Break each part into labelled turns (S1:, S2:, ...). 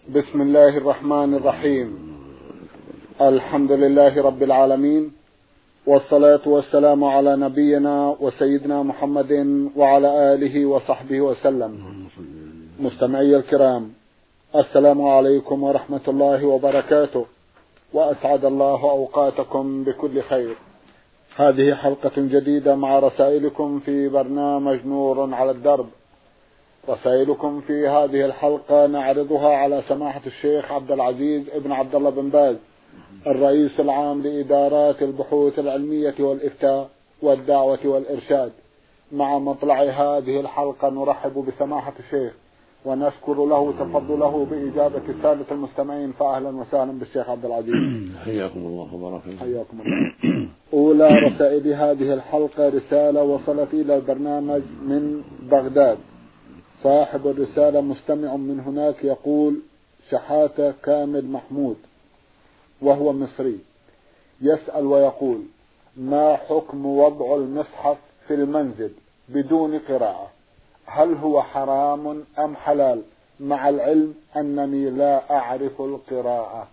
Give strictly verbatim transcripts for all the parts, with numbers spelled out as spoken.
S1: بسم الله الرحمن الرحيم. الحمد لله رب العالمين، والصلاة والسلام على نبينا وسيدنا محمد وعلى آله وصحبه وسلم. مستمعي الكرام، السلام عليكم ورحمة الله وبركاته، وأسعد الله أوقاتكم بكل خير. هذه حلقة جديدة مع رسائلكم في برنامج نور على الدرب. رسائلكم في هذه الحلقة نعرضها على سماحة الشيخ عبد العزيز ابن عبد الله بن باز، الرئيس العام لإدارات البحوث العلمية والإفتاء والدعوة والإرشاد. مع مطلع هذه الحلقة نرحب بسماحة الشيخ ونشكر له تفضله بإجابة السادة المستمعين، فأهلا وسهلا بالشيخ عبد العزيز.
S2: حياكم الله وبارك فيكم.
S1: حياكم الله. أولى رسائل هذه الحلقة رسالة وصلت إلى البرنامج من بغداد. صاحب الرسالة مستمع من هناك يقول: شحاتة كامل محمود، وهو مصري، يسأل ويقول: ما حكم وضع المصحف في المنزل بدون قراءة؟ هل هو حرام أم حلال، مع العلم أنني لا أعرف القراءة؟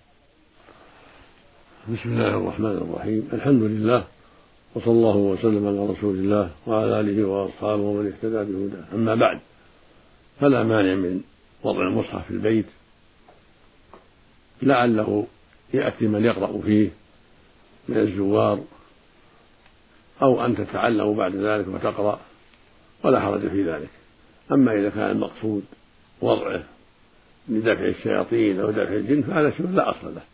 S2: بسم الله الرحمن الرحيم. الحمد لله، وصلى الله وسلم على رسول الله وعلى آله وأصحابه ومن اهتدى بهداه. أما بعد، فلا مانع من وضع المصحف في البيت، لعله يأتي من يقرأ فيه من الزوار، أو أن تتعلم بعد ذلك وتقرأ، ولا حرج في ذلك. أما إذا كان المقصود وضعه لدفع الشياطين أو دفع الجن فهذا شيء لا أصل له،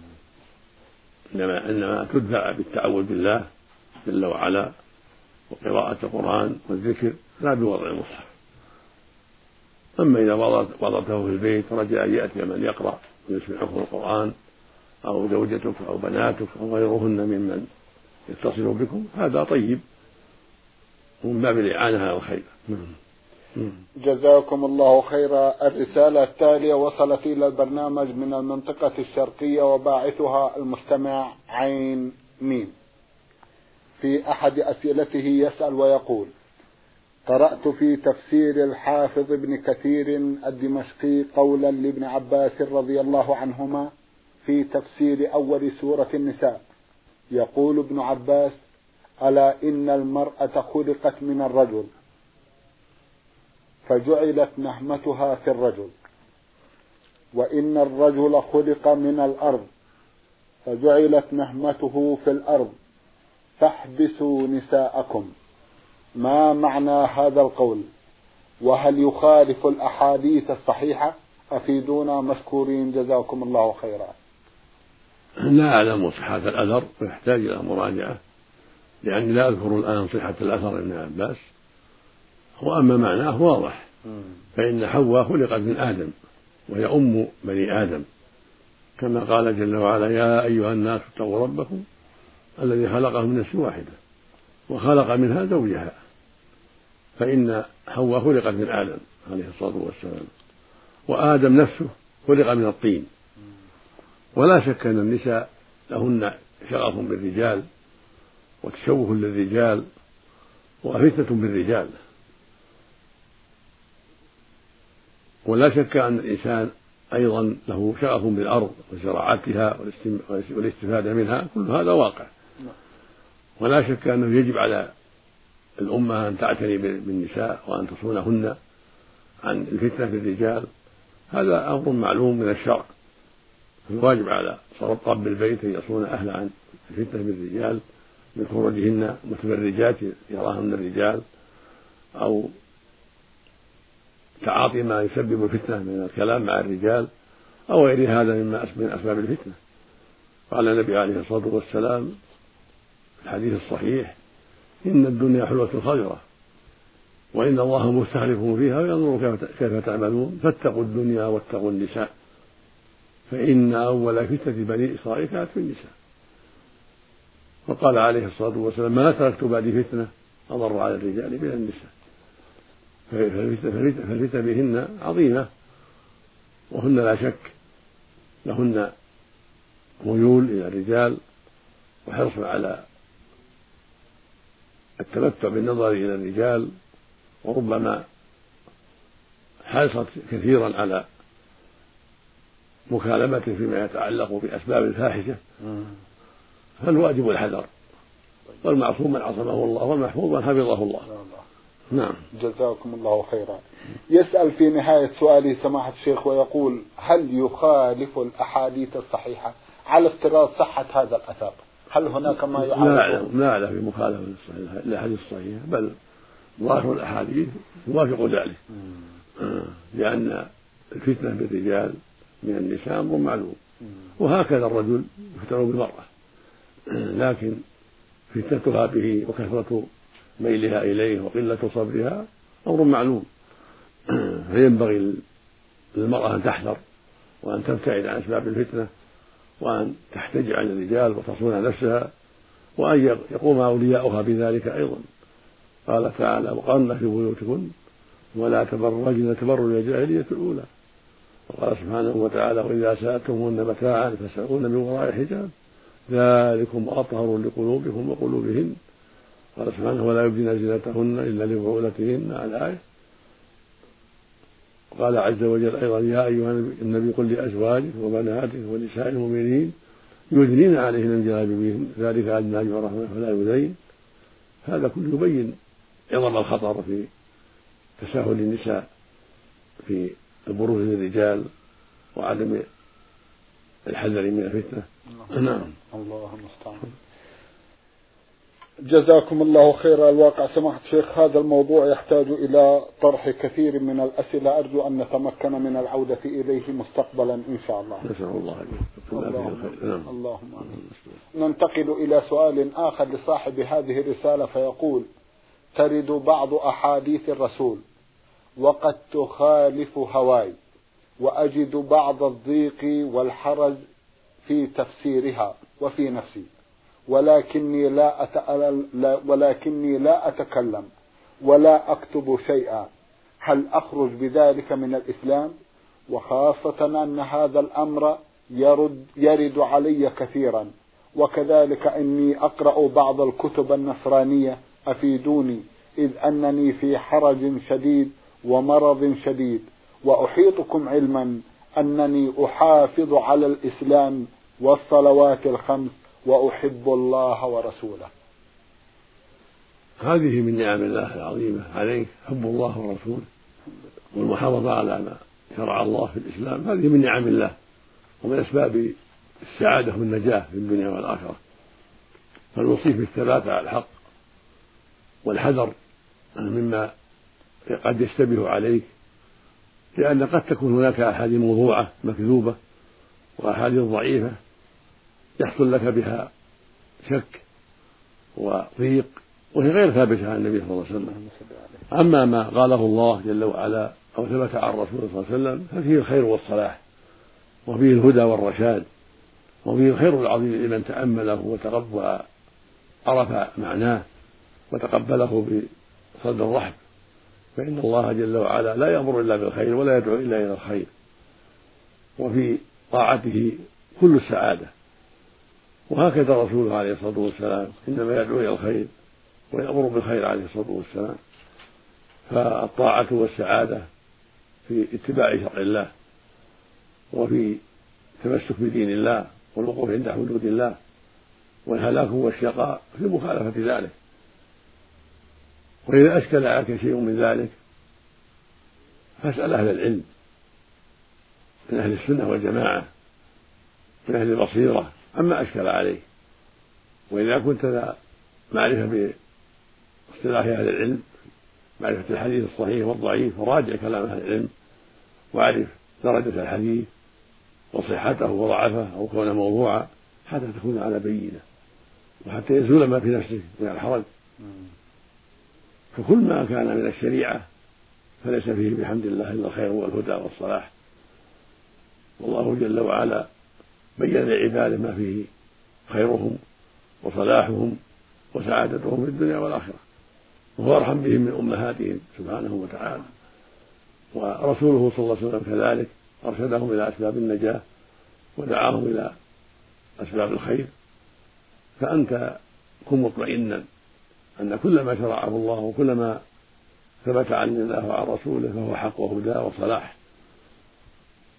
S2: إنما إنما تدفع بالتعوذ بالله جل وعلا وقراءة القرآن والذكر، لا بوضع المصحف. أما إذا وضعته في البيت رجاء أن يأتي من يقرأ ويسمعكم القرآن، أو زوجتك أو بناتك أو غيرهن ممن يتصل بكم، هذا طيب ومن باب الإعانة على الخير.
S1: جزاكم الله خيرا. الرسالة التالية وصلت إلى البرنامج من المنطقة الشرقية، وباعثها المستمع عين ميم. في أحد أسئلته يسأل ويقول: قرأت في تفسير الحافظ ابن كثير الدمشقي قولا لابن عباس رضي الله عنهما في تفسير أول سورة النساء، يقول ابن عباس: ألا إن المرأة خلقت من الرجل فجعلت نهمتها في الرجل، وإن الرجل خلق من الأرض فجعلت نهمته في الأرض، فاحبسوا نساءكم. ما معنى هذا القول؟ وهل يخالف الأحاديث الصحيحة؟ أفيدونا مشكورين، جزاكم الله خيرا.
S2: لا أعلم صحة الأثر ويحتاج إلى مراجعة، لأني لا أذكر الآن صحة الأثر ابن عباس، وأما معناه واضح، فإن حواء خلقت من آدم وهي أم بني آدم، كما قال جل وعلا: يا أيها الناس اتقوا ربكم الذي خلقهم من نفس واحدة وخلق منها زوجها. فإن حواء خلقت من آدم عليه الصلاة والسلام، وآدم نفسه خلق من الطين. ولا شك أن النساء لهن شغف بالرجال وتشوه للرجال وفتنة بالرجال، ولا شك أن الإنسان أيضا له شغف بالأرض وزراعتها والاستفادة منها، كل هذا واقع. ولا شك أنه يجب على الأمة أن تعتني بالنساء وأن تصونهن عن الفتنة بالرجال، هذا أمر معلوم من الشرع. الواجب على رب البيت أن يصون أهله عن الفتنة بالرجال من خروجهن متبرجات يراهن الرجال، أو تعاطي ما يسبب الفتنة من الكلام مع الرجال، أو غير هذا مما من أسباب الفتنة. قال النبي عليه الصلاة والسلام في الحديث الصحيح: إن الدنيا حلوة خضرة، وإن الله مستخلفكم فيها وينظر كيف تعملون، فاتقوا الدنيا واتقوا النساء، فإن أول فتنة بني إسرائيل كانت في النساء. وقال عليه الصلاة والسلام: ما تركت بعد فتنة أضر على الرجال من النساء. فالفتنة بهن عظيمة، وهن لا شك لهن ميول إلى الرجال وحرص على التمتع بالنظر إلى الرجال، وربما حرصت كثيرا على مكالمة فيما يتعلق بأسباب الفاحشة فالواجب الحذر، والمعصوم من عصمه الله، والمحفوظ من حفظه الله. نعم.
S1: جزاكم الله خيرا. يسأل في نهاية سؤاله سماحة الشيخ ويقول: هل يخالف الأحاديث الصحيحة على افتراض صحة هذا الأثر؟ هل هناك ما يعارض؟
S2: لا أعلم لا أعلم في مخالفة الأحاديث الصحيحة، بل ظاهر الأحاديث يوافق ذلك، لأن الفتنة بالرجال من النساء أمر معلوم، وهكذا الرجل يفتن بالمرأة، لكن فتنتها به وكثرة ميلها إليه وقلة صبرها أمر معلوم، فينبغي للمرأة أن تحذر وأن تبتعد عن أسباب الفتنة، وأن تحتج عن الرجال وتصون نفسها، وأن يقوم أولياؤها بذلك أيضا. قال تعالى: وقرن في بيوتكن ولا تبرجن تبرج الجاهلية الأولى. وقال سبحانه وتعالى: وإذا سألتموهن متاعا فاسألوهن من وراء حجاب ذلكم أطهر لقلوبكم وقلوبهن. قال سبحانه: ولا يبدين زينتهن إلا لبعولتهن على الآية. قال عز وجل أيضا: يا أيها النبي قل لأزواجك وبناتك ونساء المؤمنين يدنين عليهن من جلابيبهن ذلك أدنى أن يعرفن فلا يؤذين. هذا كله يبين عظم الخطر في تساهل النساء في البروز للرجال وعدم الحذر من الفتنة. نعم.
S1: الله المستعان. جزاكم الله خيرا. الواقع سماحة الشيخ هذا الموضوع يحتاج إلى طرح كثير من الأسئلة، أرجو أن نتمكن من العودة إليه مستقبلا إن شاء الله.
S2: نسأل الله
S1: اللهم, اللهم آمين. ننتقل إلى سؤال آخر لصاحب هذه الرسالة فيقول: ترد بعض أحاديث الرسول وقد تخالف هواي، وأجد بعض الضيق والحرج في تفسيرها وفي نفسي، ولكني لا أتألل ولكني لا أتكلم ولا أكتب شيئا، هل أخرج بذلك من الإسلام؟ وخاصة أن هذا الأمر يرد, يرد علي كثيرا، وكذلك إني أقرأ بعض الكتب النصرانية، أفيدوني، إذ أنني في حرج شديد ومرض شديد، وأحيطكم علما أنني أحافظ على الإسلام والصلوات الخمس وأحب الله ورسوله.
S2: هذه من نعم الله العظيمة عليك، حب الله ورسوله والمحافظة على ما شرع الله في الإسلام، هذه من نعم الله ومن أسباب السعادة والنجاة في الدنيا والآخرة. فالوصيف بالثبات على الحق والحذر مما قد يشتبه عليك، لأن قد تكون هناك أحاديث موضوعة مكذوبة وأحاديث ضعيفة يحصل لك بها شك وضيق وهي غير ثابتة عن النبي صلى الله عليه وسلم. أما ما قاله الله جل وعلا أو ثبت عن الرسول صلى الله عليه وسلم ففيه الخير والصلاح، وفيه الهدى والرشاد، وفيه الخير العظيم لمن تأمله وتقبل عرف معناه وتقبله بصدر رحب، فإن الله جل وعلا لا يأمر إلا بالخير ولا يدعو إلا إلى الخير، وفي طاعته كل السعادة. وهكذا رسوله عليه الصلاة والسلام إنما يدعو إلى الخير ويأمر بالخير عليه الصلاة والسلام. فالطاعة والسعادة في اتباع شرع الله، وفي التمسك بدين الله والوقوف عند حدود الله، والهلاك والشقاء في مخالفة ذلك. وإذا أشكل عليك شيء من ذلك فاسأل أهل العلم من أهل السنة والجماعة من أهل البصيرة أما أشكل عليه. وإذا كنت لا معرفة باصطلاح أهل العلم، معرفة الحديث الصحيح والضعيف، فراجع كلام أهل العلم واعرف درجة الحديث وصحته وضعفه أو كونه موضوعا حتى تكون على بينة، وحتى يزول ما في نفسك من الحرج. فكل ما كان من الشريعة فليس فيه بحمد الله إلا الخير والهدى والصلاح، والله جل وعلا بين لعباده ما فيه خيرهم وصلاحهم وسعادتهم في الدنيا والآخرة، وهو أرحم بهم من أمهاتهم سبحانه وتعالى. ورسوله صلى الله عليه وسلم كذلك أرشدهم إلى أسباب النجاة ودعاهم إلى أسباب الخير. فأنت كن مطمئنا أن كل ما شرعه الله وكل ما ثبت عن الله وعن رسوله فهو حق وهدى وصلاح،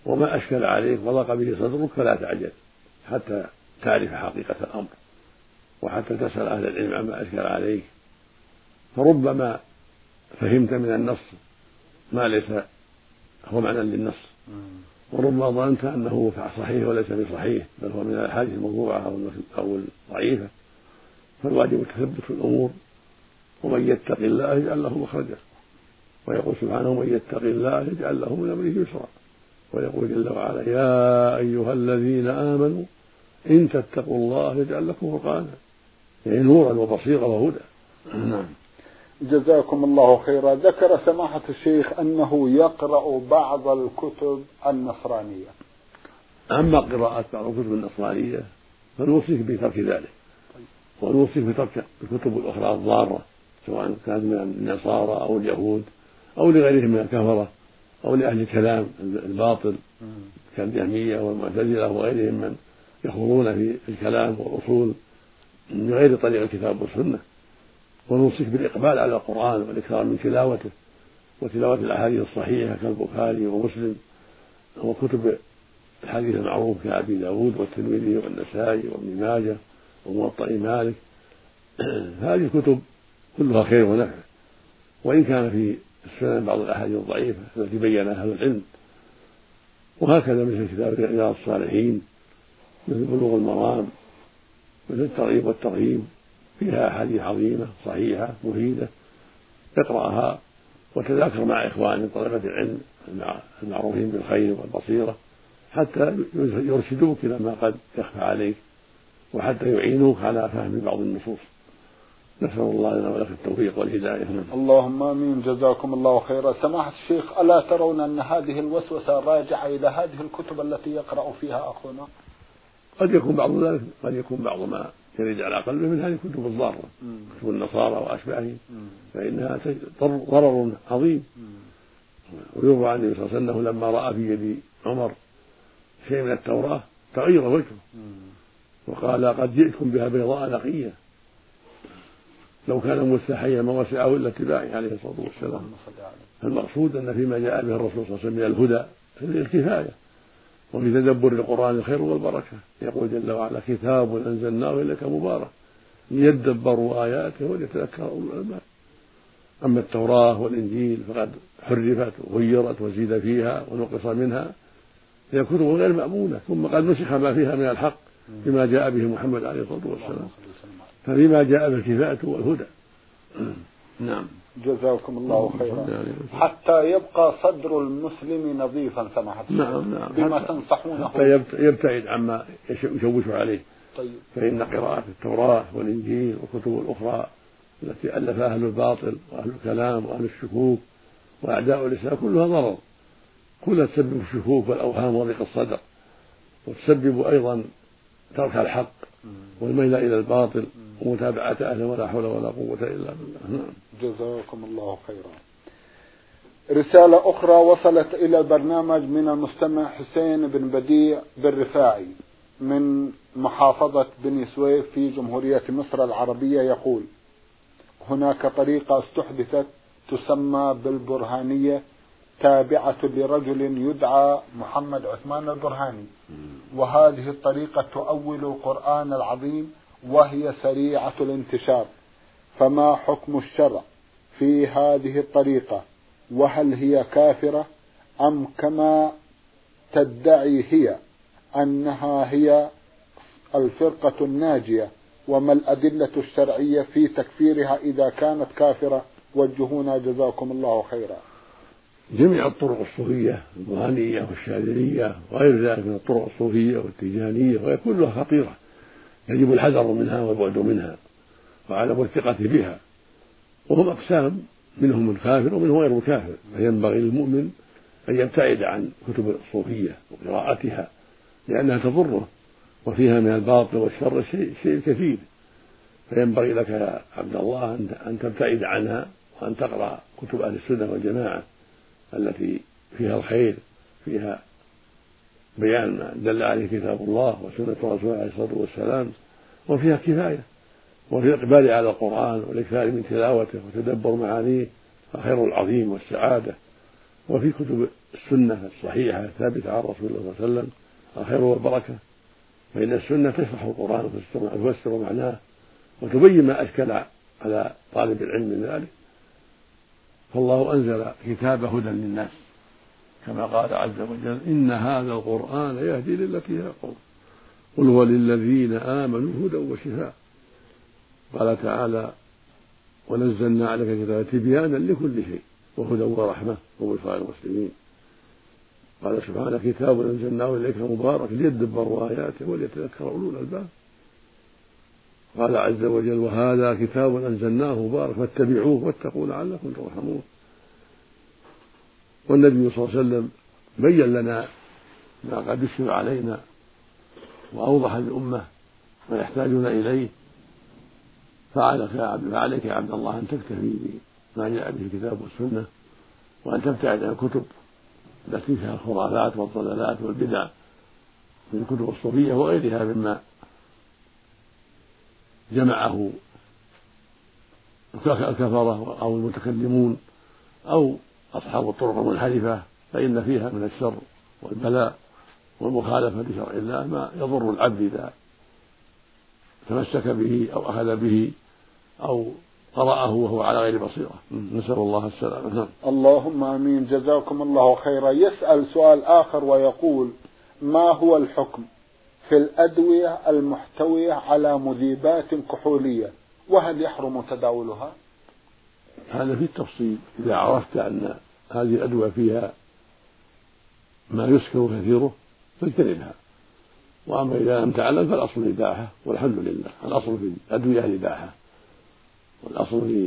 S2: وما أشكل عليك وضاق به صدرك فلا تعجل حتى تعرف حقيقة الأمر وحتى تسأل أهل العلم عما أشكل عليك، فربما فهمت من النص ما ليس هو معنى للنص، وربما ظننت أنه صحيح وليس بصحيح بل هو من الأحاديث الموضوعة أو الضعيفة. فالواجب التثبت في الأمور، ومن يتق الله يجعل له مخرجا، ويقول سبحانه من يتق الله يجعل له من أمره يسرا، ويقول جل وعلا يا أيها الذين آمنوا إن تتقوا الله يجعل لكم فرقانا، يعني نورا وبصيرا وهدى. نعم.
S1: جزاكم الله خيرا. ذكر سماحة الشيخ أنه يقرأ بعض الكتب النصرانية.
S2: أما قراءة بعض الكتب النصرانية فنوصيك بترك ذلك، ونوصيك بترك الكتب الأخرى الضارة سواء كانت من النصارى أو اليهود أو لغيرهم من الكفرة أو لأهل الكلام الباطل كالجهمية والمعتزلة وغيرهم من يخوضون في الكلام والأصول من غير طريق الكتاب والسنة. ونوصيك بالإقبال على القرآن والإكثار من تلاوته وتلاوة الأحاديث الصحيحة كالبخاري ومسلم وكتب الحديث المعروف كأبي داود والترمذي والنسائي وابن ماجه وموطأ مالك. هذه الكتب كلها خير ونفع، وإن كان في السنن بعض الأحاديث الضعيفة التي بينها أهل العلم، وهكذا مثل كتاب رياض الصالحين، مثل بلوغ المرام، مثل الترغيب والترهيب، فيها أحاديث عظيمة صحيحة مفيدة، اقرأها وتذاكر مع إخوان طلبة العلم المعروفين بالخير والبصيرة حتى يرشدوك إلى ما قد يخفى عليك وحتى يعينوك على فهم بعض النصوص. نسأل الله لنا ولك التوفيق والهداية.
S1: اللهم آمين. جزاكم الله خيرا. سماحة الشيخ، ألا ترون أن هذه الوسوسة راجعة إلى هذه الكتب التي يقرأ فيها أخونا؟
S2: قد يكون بعض ذلك، قد يكون بعض ما يرد على قلبه من هذه الكتب الضارة، كتب النصارى وأشباههم، فإنها ضرر عظيم. ويروى عن النبي صلى الله عليه وسلم لما رأى في يد عمر شيء من التوراة تغير وجهه وقال قد جئتكم بها بيضاء نقية لو كان مستحيا ما وسعه إلا اتباعه عليه الصلاة والسلام. المقصود أن فيما جاء به الرسول صلى الله عليه وسلم من الهدى الكفاية، وفي تدبر القرآن الخير والبركة. يقول جل وعلا كتاب أنزلناه إليك مبارك ليدبروا آياته وليتذكر أولو الألباب. أما التوراة والإنجيل فقد حرفت وغيرت وزيد فيها ونقص منها، هي كتب غير مأمونة، ثم قد نسخ ما فيها من الحق بما جاء به محمد عليه الصلاة والسلام، فبما جاء بالكفاية والهدى. نعم.
S1: جزاكم الله خيرا. حتى يبقى صدر المسلم نظيفا سماحة الشيخ.
S2: نعم نعم.
S1: بما تنصحونه
S2: حتى يبتعد عما يشوش عليه.
S1: طيب.
S2: فإن قراءة التوراة والإنجيل والكتب الأخرى التي ألفها أهل الباطل وأهل الكلام وأهل الشكوك وأعداء الإسلام كلها ضرر، كلها تسبب الشكوك والأوهام وضيق الصدر، وتسبب أيضا ترك الحق والميل إلى الباطل ومتابعة أهله ولا حول ولا قوة إلا بالله.
S1: جزاكم الله خيرا. رسالة أخرى وصلت إلى البرنامج من المستمع حسين بن بديع بن رفاعي من محافظة بني سويف في جمهورية مصر العربية، يقول: هناك طريقة استحدثت تسمى بالبرهانية تابعة لرجل يدعى محمد عثمان البرهاني، وهذه الطريقة تؤول القرآن العظيم وهي سريعة الانتشار، فما حكم الشرع في هذه الطريقة؟ وهل هي كافرة أم كما تدعي هي أنها هي الفرقة الناجية؟ وما الأدلة الشرعية في تكفيرها إذا كانت كافرة؟ وجهونا جزاكم الله خيرا.
S2: جميع الطرق الصوفية البرهانية والشاذلية وغير ذلك من الطرق الصوفية والتيجانية وهي كلها خطيرة، يجب الحذر منها والبعد منها وعدم الثقة بها، وهم أقسام، منهم الكافر ومنهم غير الكافر، فينبغي للمؤمن أن يبتعد عن كتب الصوفية وقراءتها لأنها تضره وفيها من الباطل والشر شيء, شيء كثير، فينبغي لك يا عبد الله أن تبتعد عنها وأن تقرأ كتب أهل السنة والجماعة التي فيها الخير، فيها بيان ما دل عليه كتاب الله وسنة رسوله عليه الصلاة والسلام، وفيها كفاية، وفي الإقبال على القرآن والإكثار من تلاوته وتدبر معانيه الخير العظيم والسعادة. وفي كتب السنة الصحيحة الثابتة عن رسول الله صلى الله عليه وسلم الخير والبركة، فإن السنة تشرح القرآن وتفسر معناه وتبين ما أشكل على طالب العلم من ذلك. فالله أنزل كتاب هدى للناس كما قال عز وجل: إن هذا القرآن يهدي للتي هي أقوم قل هو للذين آمنوا هدى وشفاء. قال تعالى: ونزلنا عليك كتابا تبيانا لكل شيء وهدى ورحمة وبشرى للمسلمين. قال سبحانه: كتاب أنزلناه إليك مبارك ليدبروا آياته وليتذكر أولو الألباب. قال عز وجل: وهذا كتاب أنزلناه مبارك فاتبعوه واتقوا لعلكم ترحمون. والنبي صلى الله عليه وسلم بين لنا ما قد يشكل علينا وأوضح للأمة ما يحتاجون إليه، فعليك يا عبد الله أن تكتفي بما جاء به الكتاب والسنة، وأن تبتعد عن الكتب التي فيها الخرافات والضلالات والبدع من الكتب الصوفية وغيرها مما جمعه الكفرة أو المتكلمون أو أصحاب الطرق المنحرفة، فإن فيها من الشر والبلاء والمخالفة لشرع الله ما يضر العبد إذا تمسك به أو أخذ به أو قرأه وهو على غير بصيرة. نسأل الله السلامة.
S1: اللهم آمين. جزاكم الله خيرا. يسأل سؤال آخر ويقول: ما هو الحكم في الأدوية المحتوية على مذيبات كحولية، وهل يحرم تداولها؟
S2: هذا في التفصيل. إذا عرفت أن هذه الأدوية فيها ما يسكر كثيره فاجتنبها، وأما إذا لم تعلم فالأصل الإباحة والحمد لله. الأصل في الأدوية الإباحة، والأصل في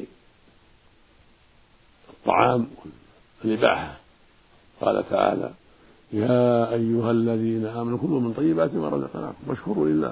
S2: الطعام الإباحة. قال تعالى: يا أيها الذين آمنوا كلوا من طيبات ما رزقناكم واشكروا لله.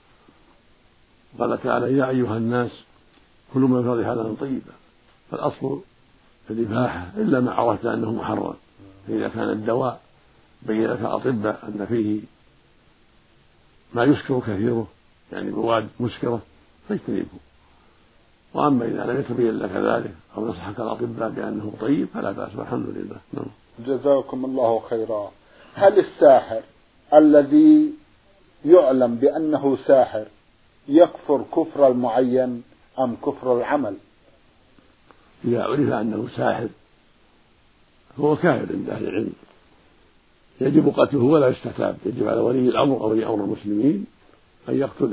S2: قال تعالى: يا أيها الناس كلوا من الأرض حلالا طيبا. فالأصل الإباحة إلا ما عرفت أنه محرم. فإذا كان الدواء بين لك أطباء أن فيه ما يسكر كثيره يعني مواد مسكرة فاجتنبه، وأما إذا لم يتبين لك ذلك أو نصحك الأطباء بأنه طيب فلا بأس والحمد لله.
S1: جزاكم الله خيرا. هل الساحر الذي يعلم بأنه ساحر يكفر كفر المعين أم كفر العمل؟
S2: إذا عرف أنه ساحر فهو كافر عند أهل العلم، يجب قتله ولا يستتاب. يجب على ولي الأمر أو ولي أمر المسلمين أن يقتله،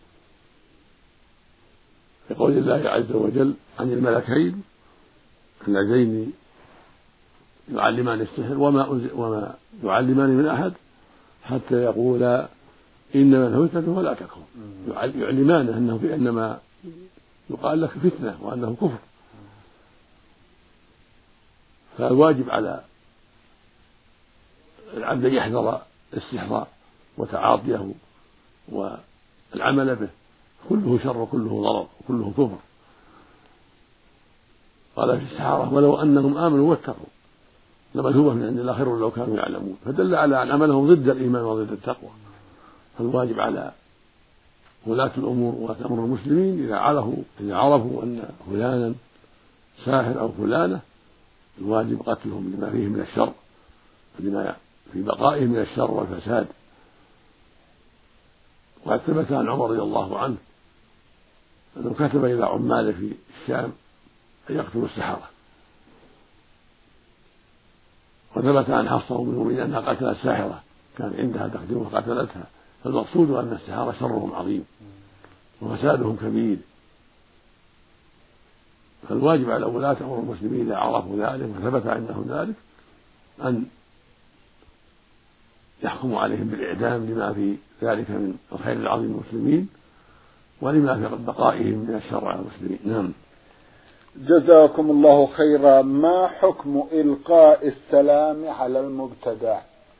S2: لقول الله عز وجل عن الملكين اللذين يعلمان السحر وما, وما يعلمان من أحد حتى يقولا إنما الفتنة ولا تكفر. يعلمانه أنه بأنما يقال لك فتنة وأنه كفر. فالواجب على العبد أن يحذر السحر وتعاطيه والعمل به، كله شر وكله ضرر وكله كفر. قال في السحرة: ولو أنهم آمنوا واتقوا لمثوبة من عند الله خير لو كانوا يعلمون. فدل على أن عملهم ضد الإيمان وضد التقوى. فالواجب على ولاة الأمور ولاة أمر المسلمين إذا عرفوا إذا عرفوا أن فلانا ساحر أو فلانة الواجب قتلهم لما فيه من الشر، لما في بقائه من الشر والفساد. وقد ثبت عن عمر رضي الله عنه أنه كتب إلى عماله في الشام أن يقتلوا السحرة، وثبت عن حفصة أم المؤمنين أنها قتلت الساحرة كان عندها تخدمها فقتلتها. فالمقصود أن السحرة شرهم عظيم وفسادهم كبير. فالواجب على ولاة أمر المسلمين إذا عرفوا ذلك وثبت عندهم ذلك أن يحكموا عليهم بالإعدام لما في ذلك من الخير العظيم للمسلمين ولما في بقائهم من الشر على المسلمين. نعم.
S1: جزاكم الله خيرا. ما حكم إلقاء السلام على المبتدع؟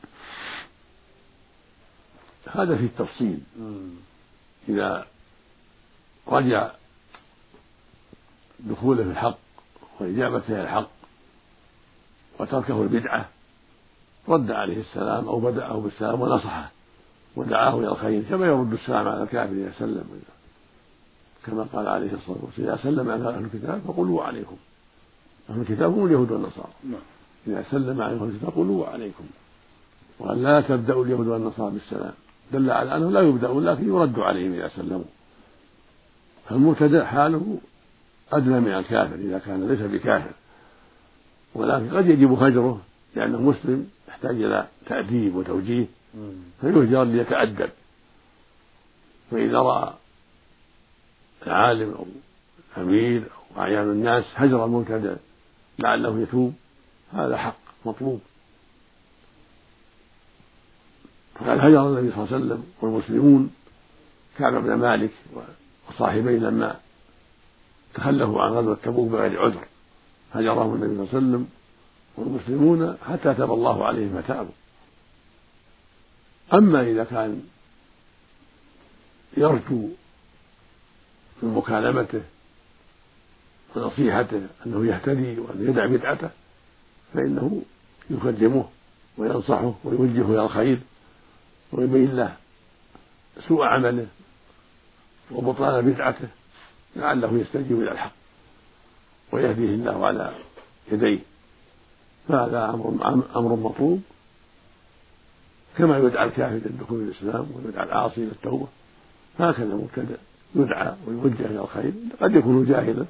S2: هذا في التفصيل. إذا رجع دخوله في الحق وإجابته الحق وتركه البدعة رد عليه السلام أو بدأه بالسلام ونصحه ودعاه إلى الخير، كما يرد السلام على الكافر إذا سلم، كما قال عليه الصلاة والسلام: إذا سلم على أهل الكتاب فقولوا عليكم. أهل الكتاب هم اليهود والنصارى. إذا سلم عليكم فقولوا وعليكم، وأن لا تبدأوا اليهود والنصارى بالسلام، دل على أنه لا يبدأون لكن يرد عليهم إذا سلموا. فالمبتدأ حاله أدنى من الكافر إذا كان ليس بكافر، ولكن قد يجب هجره لأنه مسلم يحتاج إلى تأديب وتوجيه فيهجر ليتأدب. فإذا رأى العالم أو الأمير أو أعيان الناس هجر المبتدأ لعله يتوب هذا حق مطلوب. فقد هجر النبي صلى الله عليه وسلم والمسلمون كعب بن مالك وصاحبيه لما تخلفوا عن غزوة تبوك بغير عذر، هجرهم النبي صلى الله عليه وسلم والمسلمون حتى تاب الله عليهم فتابوا. أما إذا كان يرجو من مكالمته ونصيحته أنه يهتدي وأن يدع بدعته فإنه يكلمه وينصحه ويوجهه إلى الخير ويبين له سوء عمله وبطلان بدعته لعله يستجيب إلى الحق ويهديه الله على يديه. فهذا أمر أمر مطلوب، كما يدعى الكافر لدخول الإسلام ويدعى العاصي للتوبة، هكذا المبتدع يدعى ويوجه إلى الخير. قد يكون جاهلا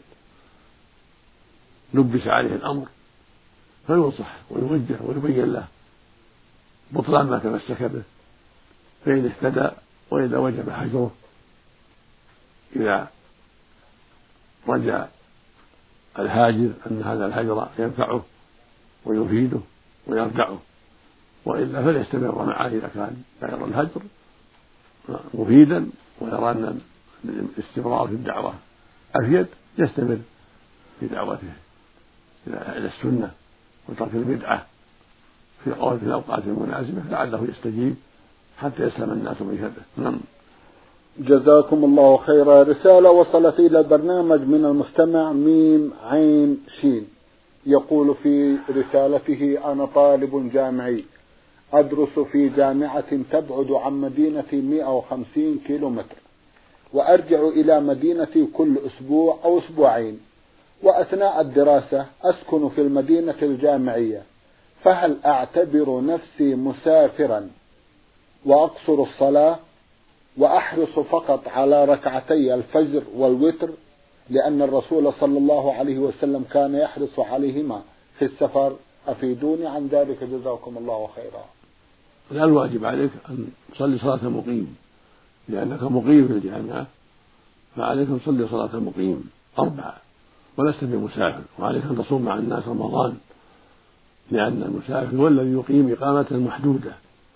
S2: لبس عليه الأمر فينصح ويوجه ويبين له بطلان ما تمسك به، فإن اهتدى وإذا وجب هجره إذا رجع الهاجر أن هذا الهجر ينفعه ويفيده ويرجعه، وإلا فليستمر معه إذا كان يرى الهجر مفيدا ويرى أن الاستمرار في الدعوة أفيد يستمر في دعوته إلى السنة وترك البدعة في الأوقات المناسبة لعله يستجيب حتى يسلم الناس من شره. نعم.
S1: جزاكم الله خيرا. رسالة وصلت إلى البرنامج من المستمع ميم عين شين، يقول في رسالته: أنا طالب جامعي أدرس في جامعة تبعد عن مدينتي مئة وخمسين كيلو متر، وأرجع إلى مدينتي كل أسبوع أو أسبوعين، وأثناء الدراسة أسكن في المدينة الجامعية، فهل أعتبر نفسي مسافرا وأقصر الصلاة وأحرص فقط على ركعتي الفجر والوتر، لأن الرسول صلى الله عليه وسلم كان يحرص عليهما في السفر؟ أفيدوني عن ذلك جزاكم الله خيرا.
S2: لا، الواجب عليك أن تصلي صلاة مقيم، لأنك مقيم في الجامعة فعليك أن تصلي صلاة مقيم أربعة ولست بمسافر، وعليك أن تصوم مع الناس رمضان، لأن المسافر هو الذي يقيم إقامة محدودة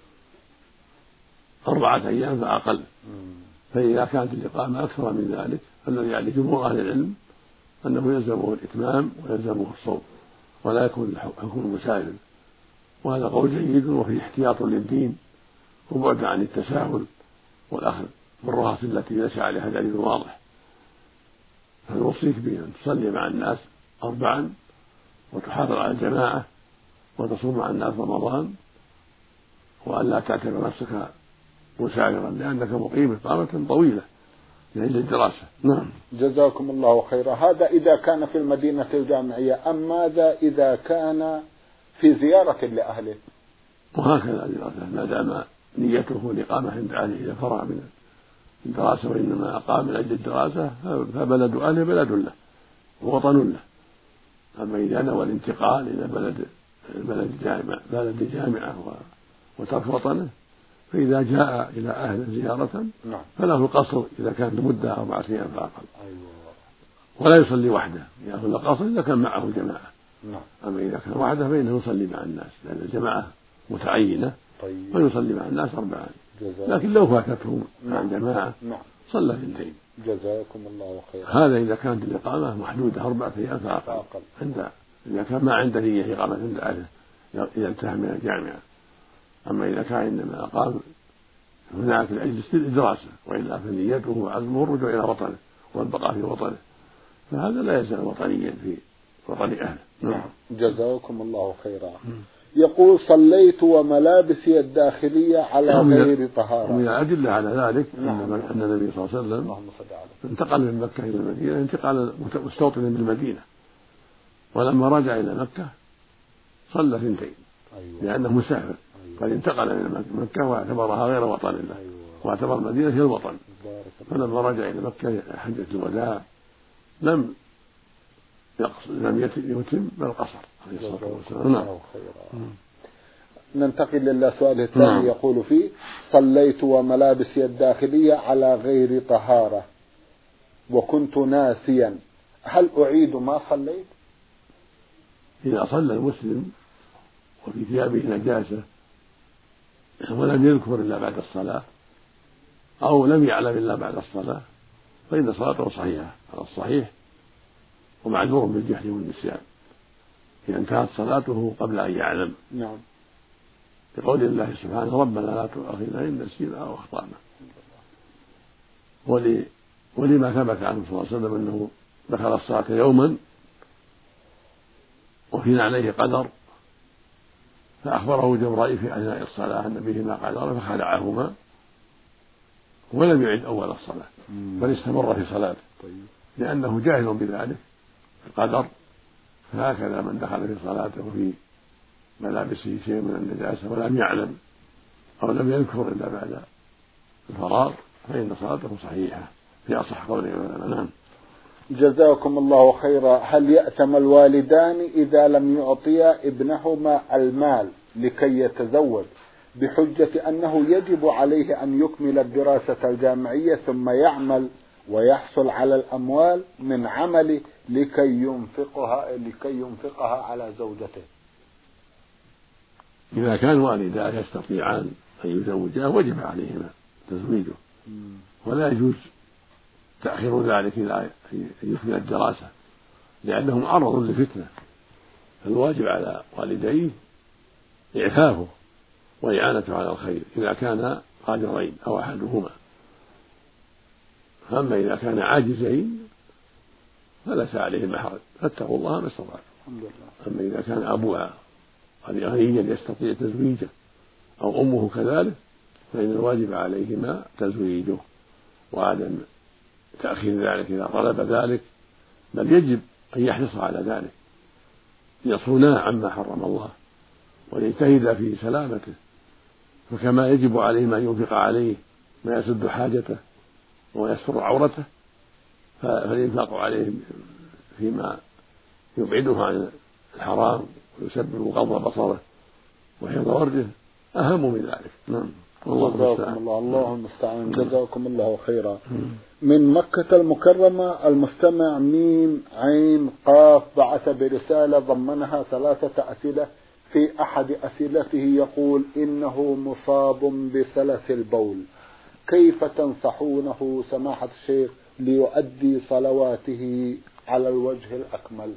S2: أربعة أيام فأقل. فإذا كانت الإقامة أكثر من ذلك فالذي عليه جمهور أهل العلم أنه يلزمه الإتمام ويلزمه الصوم ولا يكون حكم المسافر، وهذا قول جيد وفيه احتياط للدين وبعد عن التساهل والأخذ بالرخص التي ليس عليها دليل واضح. فنوصيك بأن تصلي مع الناس أربعا وتحافظ على الجماعة وتصوم مع الناس رمضان، وأن لا تعتبر نفسك مسافرا لأنك مقيم إقامة طويلة لأجل الدراسة. نعم.
S1: جزاكم الله خيرا. هذا إذا كان في المدينة الجامعية، أم ماذا إذا كان في زيارة لأهله؟
S2: وهكذا ما دام نيته الإقامة عند أهله إذا فرغ من الدراسة وإنما أقام من أجل الدراسة فبلد أهله بلد له ووطن له. أما إذا نوى الانتقال إلى بلد بلد جامعة بلد جامعة وترك وطنه فإذا جاء إلى أهل زيارة
S1: نعم.
S2: فله القصر إذا كان لمدة أربعة أيام فأقل.
S1: أيوة.
S2: ولا يصلي وحده، يأخذ القصر إذا كان معه الجماعة.
S1: نعم.
S2: أما إذا كان وحده فإنه يصلي مع الناس لأن الجماعة متعينة.
S1: طيب.
S2: ويصلي مع الناس أربعة. لكن لو فاتته مع الجماعة
S1: نعم.
S2: صلى اثنتين.
S1: جزاكم الله خيرا.
S2: هذا إذا كانت الإقامة محدودة أربعة أيام فأقل. عند إذا كان ما عنده نية إقامة عند أهله إذا انتهى من الجامعة. أما إذا كان إنما أقام هناك لأجل الدراسة وإلا فنيته وعزمه الرجوع إلى وطنه والبقاء في وطنه، فهذا لا يزال وطنيا في وطن أهله.
S1: نعم. جزاكم الله خيرا. يقول: صليت وملابسي الداخلية على غير طهارة.
S2: ومن الأدلة على ذلك أن النبي صلى الله عليه وسلم انتقل من مكة إلى المدينة انتقال مستوطنا بالمدينة، ولما رجع إلى مكة صلى ثنتين
S1: أيوة.
S2: لأنه مسافر أيوة. قد انتقل من مكة واعتبرها غير وطن له أيوة. واعتبر المدينة هي الوطن فلما رجع إلى مكة حجة الوداع لم لم يتم بل قصر عليه الصلاة والسلام. نعم.
S1: ننتقل إلى سؤاله الثاني. نعم. يقول فيه: صليت وملابسي الداخلية على غير طهارة وكنت ناسيا، هل أعيد ما صليت؟
S2: إذا صلى المسلم وفي ثيابه نجاسة ولم يذكر إلا بعد الصلاة أو لم يعلم إلا بعد الصلاة فإن صلاته صحيحة على الصحيح ومعذور بالجهل والنسيان إذا انتهت صلاته قبل أن يعلم.
S1: نعم.
S2: بقول الله سبحانه: ربنا لا تؤاخذنا إن نسينا أو أخطأنا. ولي ولما ثبت عنه صلى الله عليه وسلم أنه دخل الصلاة يوما وفي عليه قدر فأخبره جبرائيل في أثناء الصلاة أن بهما قدر فخلعهما ولم يعد أول الصلاة بل استمر في صلاته لأنه جاهل بذلك القدر. فهكذا من دخل في صلاته في ملابسه شيء من النجاسة ولم يعلم أو لم يذكر إلا بعد الفراغ فإن صلاته صحيحة في أصح قول العلماء. نعم.
S1: جزاكم الله خيرا. هل يأتم الوالدان إذا لم يعطيا ابنهما المال لكي يتزوج بحجة أنه يجب عليه أن يكمل الدراسة الجامعية ثم يعمل ويحصل على الأموال من عمله لكي ينفقها لكي ينفقها على زوجته؟
S2: إذا كان والدا يستطيعان أن يزوجاه وجب عليهما تزويجه ولا يجوز تأخير ذلك إلى أن يكمل الدراسة لأنهم عرض لفتنة. فالواجب على والديه إعفافه وإعانته على الخير إذا كان قادرين أو أحدهما. أما إذا كان عاجزين فليس عليهما حرج فاتقوا الله ما استطاعوا. أما إذا كان أبوها غنيا يستطيع تزويجه أو أمه كذلك فإن الواجب عليهما تزويجه وعدم تأخير ذلك إذا طلب ذلك بل يجب أن يحرص على ذلك يصونا عما حرم الله ويجتهد في سلامته. فكما يجب عليه ما ينفق عليه ما يسد حاجته ويستر عورته فالإنفاق عليه فيما يبعده عن الحرام ويسبب غض بصره وحفظ ورده أهم من ذلك. نعم.
S1: جزاكم الله الله المستعان. جزاكم الله خيرا. من مكة المكرمة المستمع ميم عين قاف بعث برسالة ضمنها ثلاثة أسئلة. في أحد أسئلته يقول إنه مصاب بسلس البول، كيف تنصحونه سماحة الشيخ ليؤدي صلواته على الوجه الأكمل؟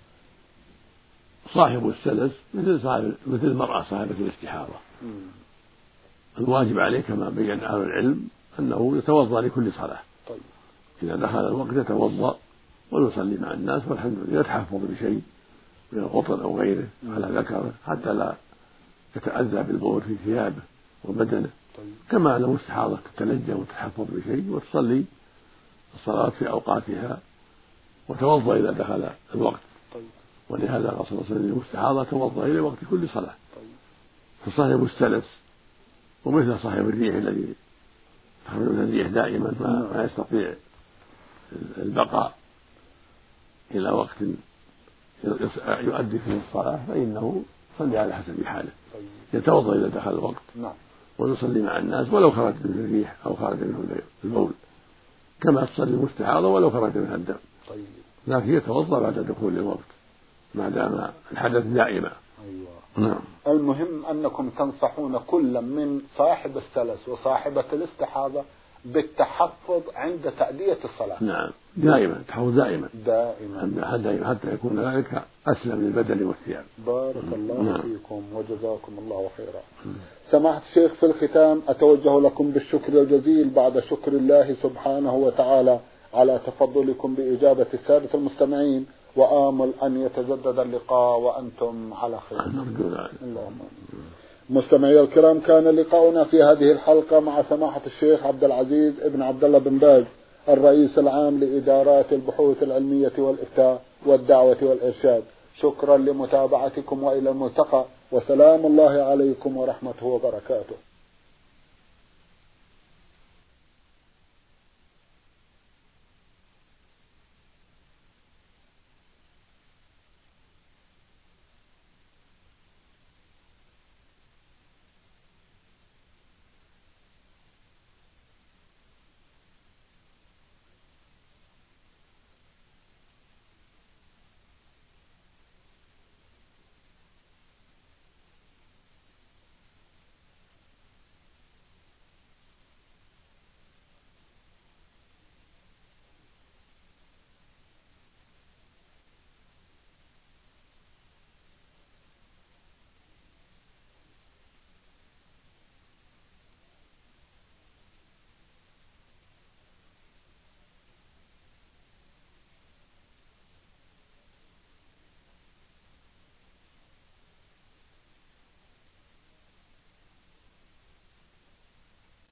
S2: صاحب السلس مثل صاحب مثل المرأة صاحبة الاستحاضة. الواجب عليه كما بين أهل العلم أنه يتوضأ لكل صلاة.
S1: طيب.
S2: إذا دخل الوقت يتوضأ ويصلي مع الناس والحمد لله يتحفظ بشيء من القطن أو غيره على ذكره حتى لا يتأذى بالبول في ثيابه وبدنه.
S1: طيب.
S2: كما لو استحاضة تتلجأ وتتحفظ بشيء وتصلي الصلاة في أوقاتها وتوضأ إذا دخل الوقت.
S1: طيب.
S2: ولهذا قال صلى الله عليه وسلم للمستحاضة توضأ إلى وقت كل صلاة.
S1: طيب.
S2: فصاحب السلس ومثل صاحب الريح الذي تخرج من الريح دائما ما يستطيع البقاء إلى وقت يؤدي فيه الصلاة فإنه يصلي على حسب حاله. يتوضأ إذا دخل الوقت ويصلي مع الناس ولو خرج منه الريح أو خرج منه البول كما تصلي المستحاضة ولو خرج منها الدم. لكن يتوضأ بعد دخول الوقت ما دام الحدث دائما.
S1: أيوة. نعم. المهم أنكم تنصحون كل من صاحب السلس وصاحبة الاستحاضة بالتحفظ عند تأدية الصلاة.
S2: نعم دائما تحفظ دائما
S1: دائما
S2: دائما حتى يكون ذلك أسلم للبدن والثياب.
S1: بارك الله
S2: نعم.
S1: فيكم وجزاكم الله خيرا. سماحة الشيخ في الختام أتوجه لكم بالشكر الجزيل بعد شكر الله سبحانه وتعالى على تفضلكم بإجابة السادة المستمعين وآمل أن يتجدد اللقاء وأنتم على خير. اللهم مستمعي الكرام كان لقاؤنا في هذه الحلقة مع سماحة الشيخ عبد العزيز ابن عبد الله بن باز الرئيس العام لإدارات البحوث العلمية والإفتاء والدعوة والإرشاد. شكرا لمتابعتكم وإلى الملتقى، وسلام الله عليكم ورحمته وبركاته.